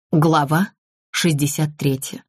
Глава 63.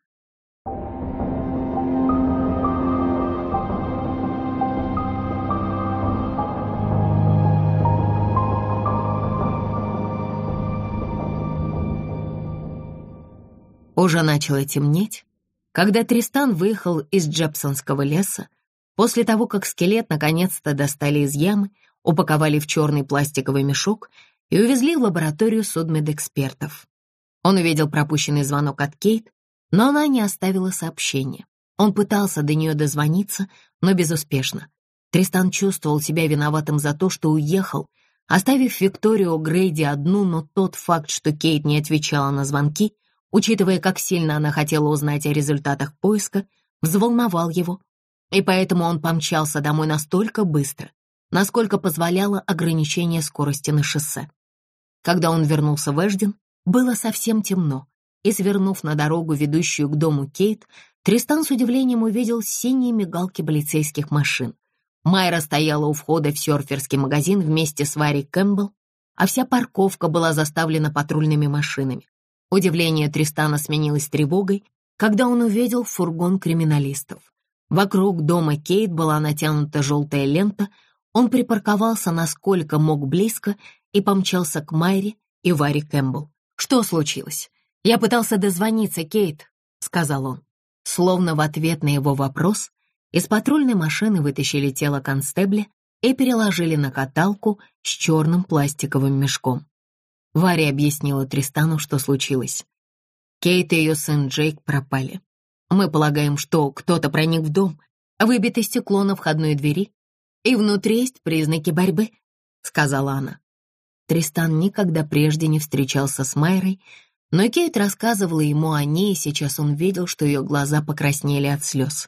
Уже начало темнеть, когда Тристан выехал из Джепсонского леса, после того, как скелет наконец-то достали из ямы, упаковали в черный пластиковый мешок и увезли в лабораторию судмедэкспертов. Он увидел пропущенный звонок от Кейт, но она не оставила сообщения. Он пытался до нее дозвониться, но безуспешно. Тристан чувствовал себя виноватым за то, что уехал, оставив Викторию О'Грейди одну, но тот факт, что Кейт не отвечала на звонки, учитывая, как сильно она хотела узнать о результатах поиска, взволновал его. И поэтому он помчался домой настолько быстро, насколько позволяло ограничение скорости на шоссе. Когда он вернулся в Эшден, было совсем темно, и, свернув на дорогу, ведущую к дому Кейт, Тристан с удивлением увидел синие мигалки полицейских машин. Майра стояла у входа в сёрферский магазин вместе с Варри Кэмпбелл, а вся парковка была заставлена патрульными машинами. Удивление Тристана сменилось тревогой, когда он увидел фургон криминалистов. Вокруг дома Кейт была натянута желтая лента, он припарковался насколько мог близко и помчался к Майре и Варри Кэмпбелл. «Что случилось? Я пытался дозвониться, Кейт», — сказал он. Словно в ответ на его вопрос, из патрульной машины вытащили тело констебля и переложили на каталку с черным пластиковым мешком. Варя объяснила Тристану, что случилось. Кейт и ее сын Джейк пропали. Мы полагаем, что кто-то проник в дом, выбито стекло на входной двери, и внутри есть признаки борьбы, — сказала она. Тристан никогда прежде не встречался с Майрой, но Кейт рассказывала ему о ней, и сейчас он видел, что ее глаза покраснели от слез.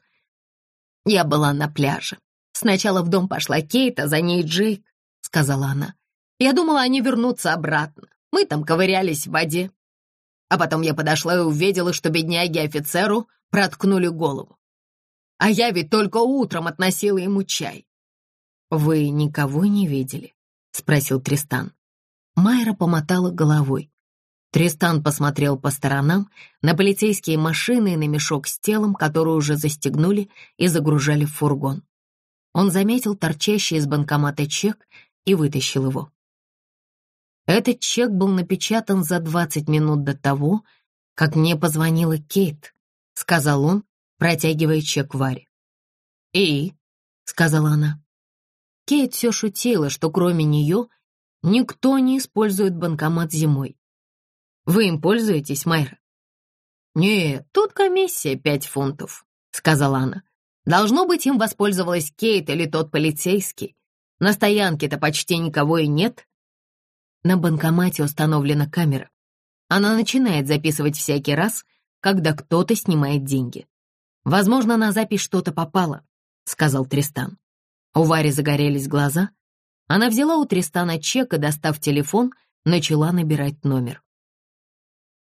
«Я была на пляже. Сначала в дом пошла Кейт, а за ней Джейк», — сказала она. «Я думала, они вернутся обратно. Мы там ковырялись в воде. А потом я подошла и увидела, что бедняге-офицеру проткнули голову. А я ведь только утром относила ему чай». «Вы никого не видели?» — спросил Тристан. Майра помотала головой. Тристан посмотрел по сторонам, на полицейские машины и на мешок с телом, который уже застегнули и загружали в фургон. Он заметил торчащий из банкомата чек и вытащил его. Этот чек был напечатан за 20 минут до того, как мне позвонила Кейт, — сказал он, протягивая чек Варе. «И?» — сказала она. Кейт все шутила, что кроме нее никто не использует банкомат зимой. «Вы им пользуетесь, Майра?» «Нет, тут комиссия 5 фунтов», — сказала она. «Должно быть, им воспользовалась Кейт или тот полицейский. На стоянке-то почти никого и нет». На банкомате установлена камера. Она начинает записывать всякий раз, когда кто-то снимает деньги. «Возможно, на запись что-то попало», — сказал Тристан. У Вари загорелись глаза. Она взяла у Тристана чек и, достав телефон, начала набирать номер.